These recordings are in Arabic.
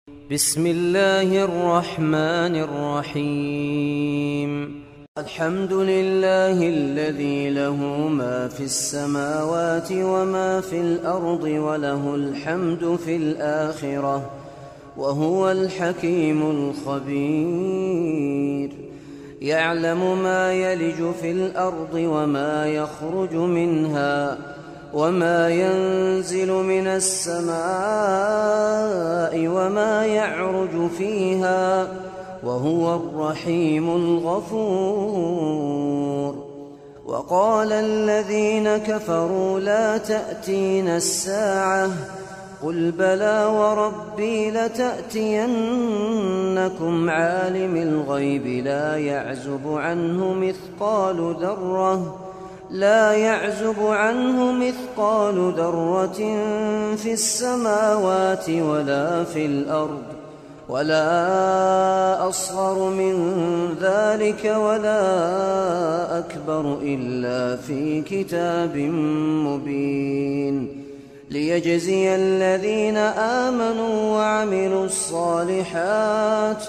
بسم الله الرحمن الرحيم. الحمد لله الذي له ما في السماوات وما في الأرض وله الحمد في الآخرة وهو الحكيم الخبير. يعلم ما يلج في الأرض وما يخرج منها وما ينزل من السماء وما يعرج فيها وهو الرحيم الغفور. وقال الذين كفروا لا تأتينا الساعة قل بلى وربي لتأتينكم عالم الغيب لا يعزب عنه مثقال ذرة في السماوات ولا في الأرض ولا أصغر من ذلك ولا أكبر إلا في كتاب مبين ليجزي الذين آمنوا وعملوا الصالحات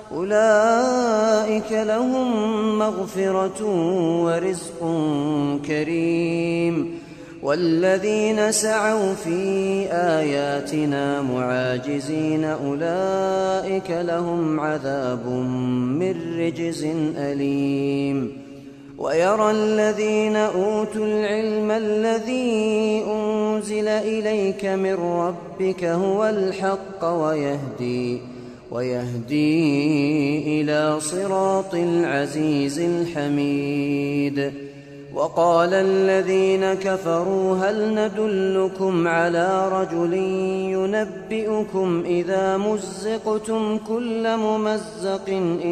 أولئك لهم مغفرة ورزق كريم. والذين سعوا في آياتنا معاجزين أولئك لهم عذاب من رجز أليم. ويرى الذين أوتوا العلم الذي أنزل إليك من ربك هو الحق ويهدي إلى صراط العزيز الحميد. وقال الذين كفروا هل ندلكم على رجل ينبئكم إذا مزقتم كل ممزق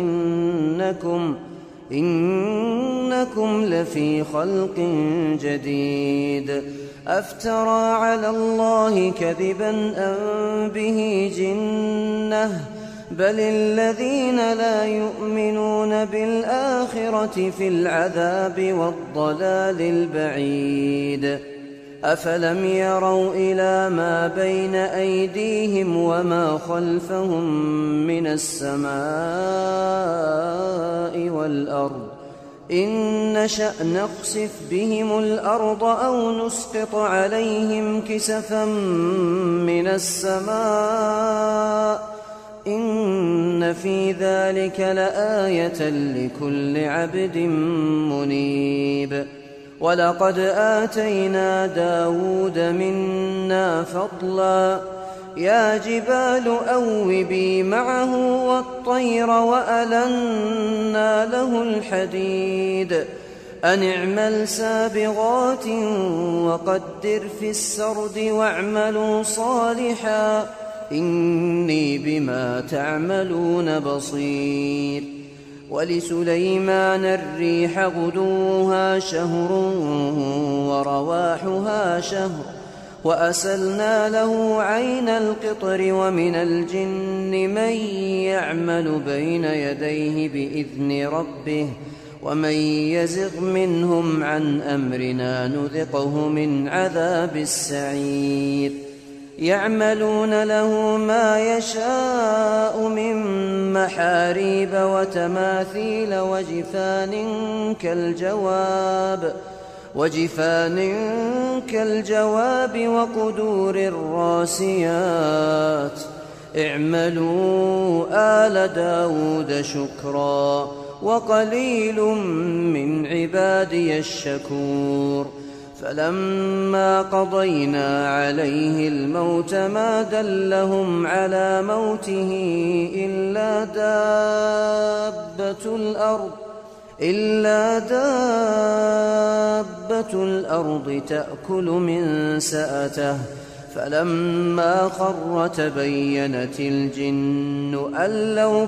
إنكم لفي خلق جديد أفترى على الله كذبا أم به جنة بل الذين لا يؤمنون بالآخرة في العذاب والضلال البعيد. أفلم يروا إلى ما بين أيديهم وما خلفهم من السماء والأرض إن نشأ نخسف بهم الأرض أو نسقط عليهم كسفا من السماء إن في ذلك لآية لكل عبد منيب. ولقد آتينا داود منا فضلا يا جبال أوبي معه والطير وألنا له الحديد أن اعمل سابغات وقدر في السرد واعملوا صالحا إني بما تعملون بصير. ولسليمان الريح غدوها شهر ورواحها شهر وأسلنا له عين القطر ومن الجن من يعمل بين يديه بإذن ربه ومن يزغ منهم عن أمرنا نذقه من عذاب السعير. يعملون له ما يشاء من محاريب وتماثيل وجفان كالجواب وقدور الراسيات اعملوا آل داود شكرا وقليل من عبادي الشكور. فلما قضينا عليه الموت ما دلهم على موته إلا دابة الأرض تأكل من سأته فلما خر تبينت الجن أن لو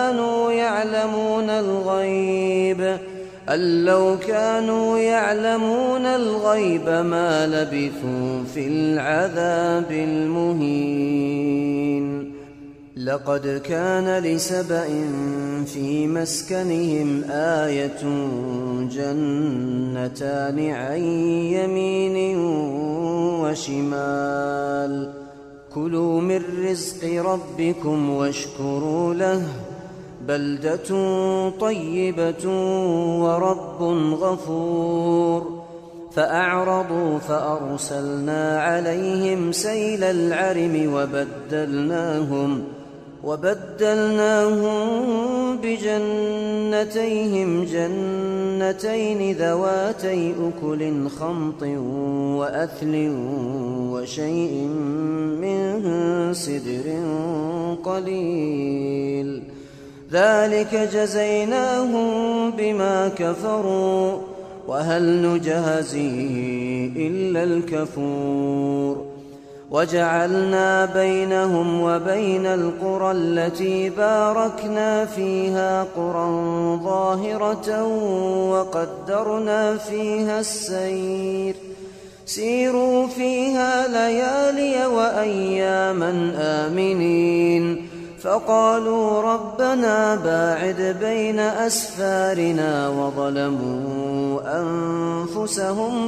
كانوا يعلمون الغيب ما لبثوا في العذاب المهين. لقد كان لسبإ في مسكنهم آية جنتان عن يمين وشمال كلوا من رزق ربكم واشكروا له بلدة طيبة ورب غفور فأعرضوا فأرسلنا عليهم سيل العرم وبدلناهم بجنتيهم جنتين ذواتي أكل خمط وأثل وشيء من سدر قليل ذلك جزيناهم بما كفروا وهل نجازي إلا الكفور وجعلنا بينهم وبين القرى التي باركنا فيها قرى ظاهرة وقدرنا فيها السير سيروا فيها ليالي وأياما آمنين فقالوا ربنا باعد بين أسفارنا وظلموا أنفسهم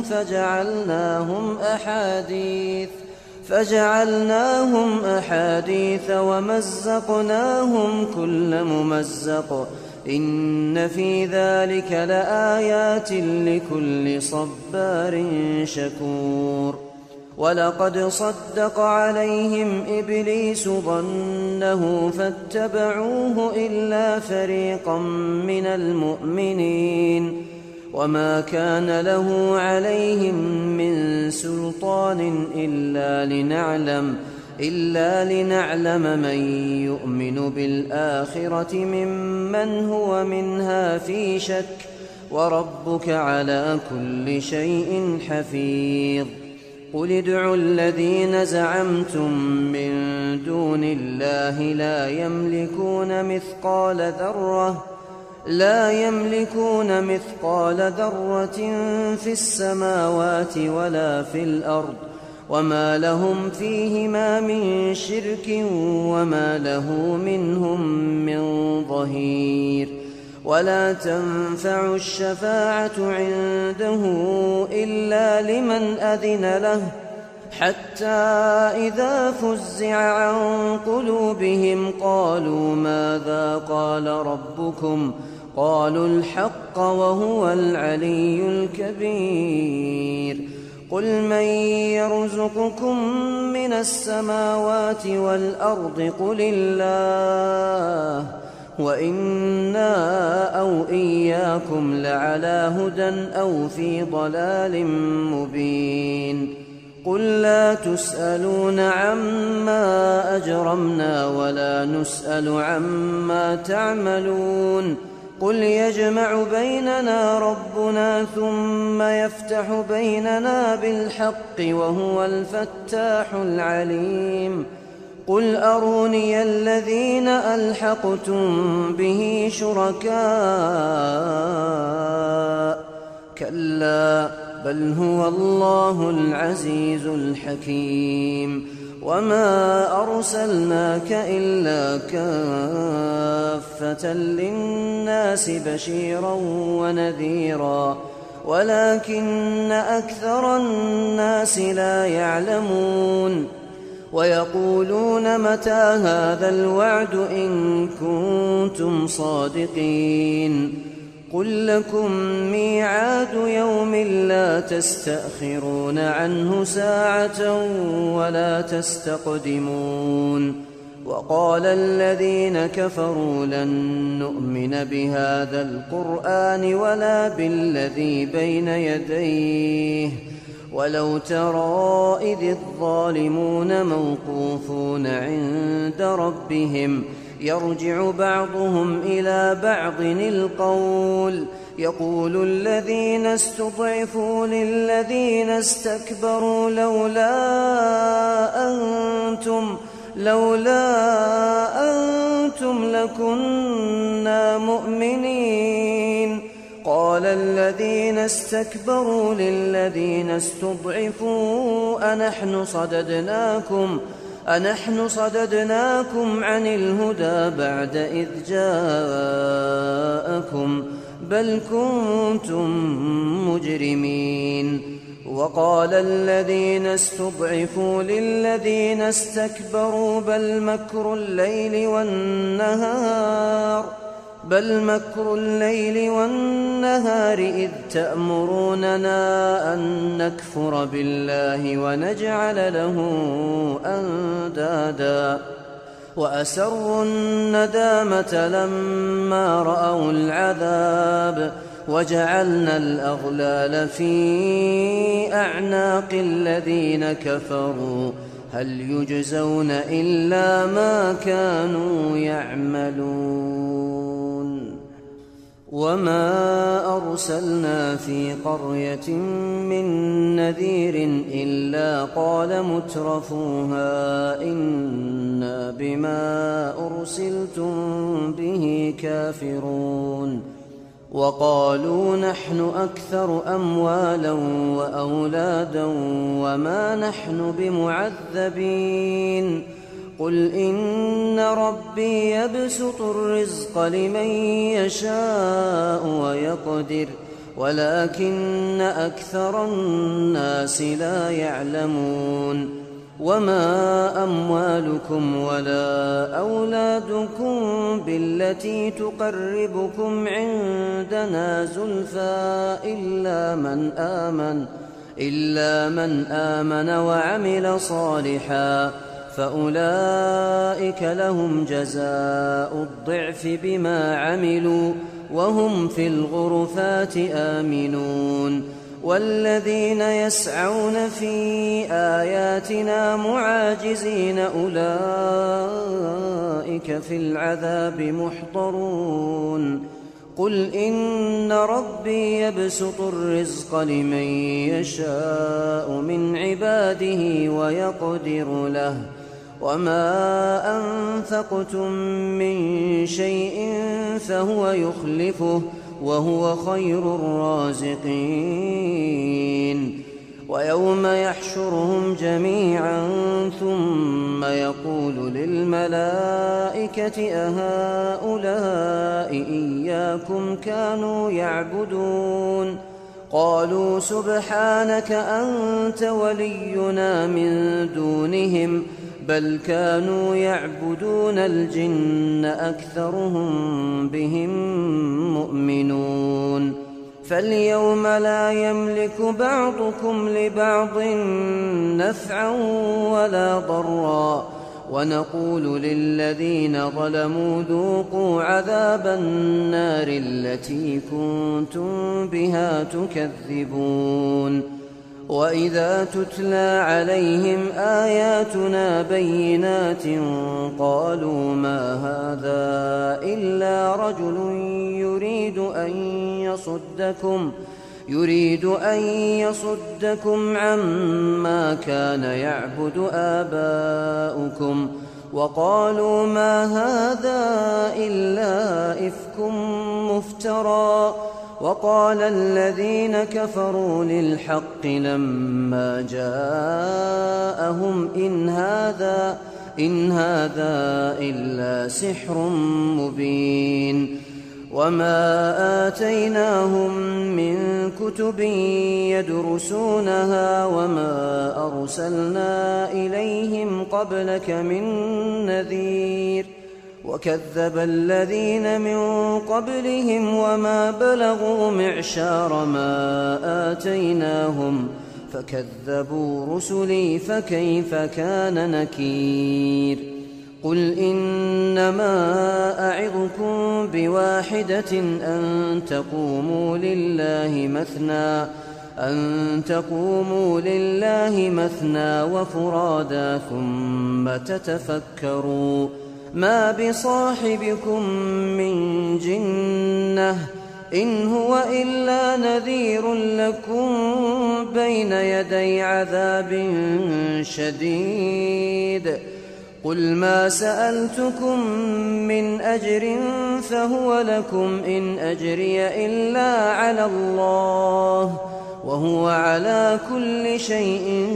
فجعلناهم أحاديث ومزقناهم كل ممزق إن في ذلك لآيات لكل صبار شكور ولقد صدق عليهم إبليس ظنه فاتبعوه إلا فريقا من المؤمنين وما كان له عليهم من سلطان إلا لنعلم من يؤمن بالآخرة ممن هو منها في شك وربك على كل شيء حفيظ قل ادعوا الذين زعمتم من دون الله لا يملكون مثقال ذرة في السماوات ولا في الأرض وما لهم فيهما من شرك وما له منهم من ظهير ولا تنفع الشفاعة عنده إلا لمن أذن له حتى إذا فزع عن قلوبهم قالوا ماذا قال ربكم قالوا الحق وهو العلي الكبير قل من يرزقكم من السماوات والأرض قل الله وإنا أو إياكم لعلى هدى أو في ضلال مبين قل لا تسألون عما أجرمنا ولا نسأل عما تعملون قل يجمع بيننا ربنا ثم يفتح بيننا بالحق وهو الفتاح العليم قل أروني الذين ألحقتم به شركاء كلا بل هو الله العزيز الحكيم وما أرسلناك إلا كافة للناس بشيرا ونذيرا ولكن أكثر الناس لا يعلمون ويقولون متى هذا الوعد إن كنتم صادقين قل لكم ميعاد يوم لا تستأخرون عنه ساعة ولا تستقدمون وقال الذين كفروا لن نؤمن بهذا القرآن ولا بالذي بين يديه ولو ترى إذ الظالمون موقوفون عند ربهم يرجع بعضهم إلى بعض القول يقول الذين استضعفوا للذين استكبروا لولا أنتم لكنا مؤمنين قال الذين استكبروا للذين استضعفوا أنحن صددناكم عن الهدى بعد إذ جاءكم بل كنتم مجرمين وقال الذين استضعفوا للذين استكبروا بل مكر الليل والنهار إذ تأمروننا أن نكفر بالله ونجعل له أندادا وأسروا الندامة لما رأوا العذاب وجعلنا الأغلال في أعناق الذين كفروا هل يجزون إلا ما كانوا يعملون وما أرسلنا في قرية من نذير إلا قال مترفوها إنا بما أرسلتم به كافرون وقالوا نحن أكثر أموالا وأولادا وما نحن بمعذبين قل إن ربي يبسط الرزق لمن يشاء ويقدر ولكن أكثر الناس لا يعلمون وما أموالكم ولا أولادكم بالتي تقربكم عندنا زلفى إلا من آمن وعمل صالحا فأولئك لهم جزاء الضعف بما عملوا وهم في الغرفات آمنون والذين يسعون في آياتنا معاجزين أولئك في العذاب محضرون قل إن ربي يبسط الرزق لمن يشاء من عباده ويقدر له وما أنفقتم من شيء فهو يخلفه وهو خير الرازقين ويوم يحشرهم جميعا ثم يقول للملائكة أهؤلاء إياكم كانوا يعبدون قالوا سبحانك أنت ولينا من دونهم بل كانوا يعبدون الجن أكثرهم بهم مؤمنون فاليوم لا يملك بعضكم لبعض نفعا ولا ضرا ونقول للذين ظلموا ذوقوا عذاب النار التي كنتم بها تكذبون وإذا تتلى عليهم آياتنا بينات قالوا ما هذا إلا رجل يريد أن يصدكم عما كان يعبد آباؤكم وقالوا ما هذا إلا إفك مفترى وقال الذين كفروا للحق لما جاءهم إن هذا إلا سحر مبين وما آتيناهم من كتب يدرسونها وما أرسلنا إليهم قبلك من نذير وكذب الذين من قبلهم وما بلغوا معشار ما آتيناهم فكذبوا رسلي فكيف كان نكير قل إنما أعظكم بواحدة أن تقوموا لله مثنى وفرادا ثم تتفكروا ما بصاحبكم من جنة إن هو إلا نذير لكم بين يدي عذاب شديد قل ما سألتكم من أجر فهو لكم إن أجري إلا على الله وهو على كل شيء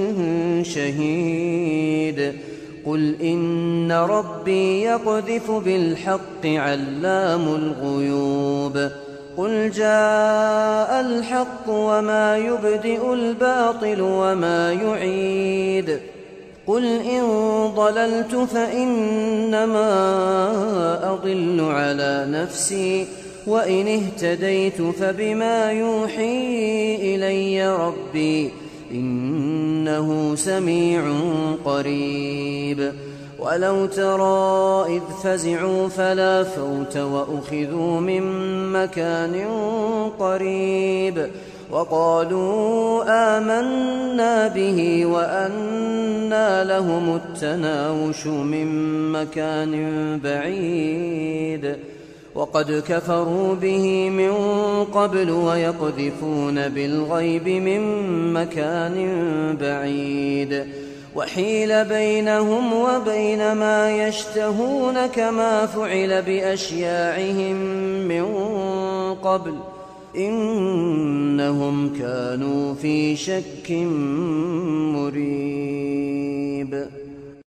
شهيد قل إن ربي يقذف بالحق علام الغيوب قل جاء الحق وما يبدئ الباطل وما يعيد قل إن ضللت فإنما أضل على نفسي وإن اهتديت فبما يوحي إلي ربي إنه سميع قريب ولو ترى إذ فزعوا فلا فوت وأخذوا من مكان قريب وقالوا آمنا به وأنى لهم التناوش من مكان بعيد وقد كفروا به من قبل ويقذفون بالغيب من مكان بعيد وحيل بينهم وبين ما يشتهون كما فعل بأشياعهم من قبل إنهم كانوا في شك مريب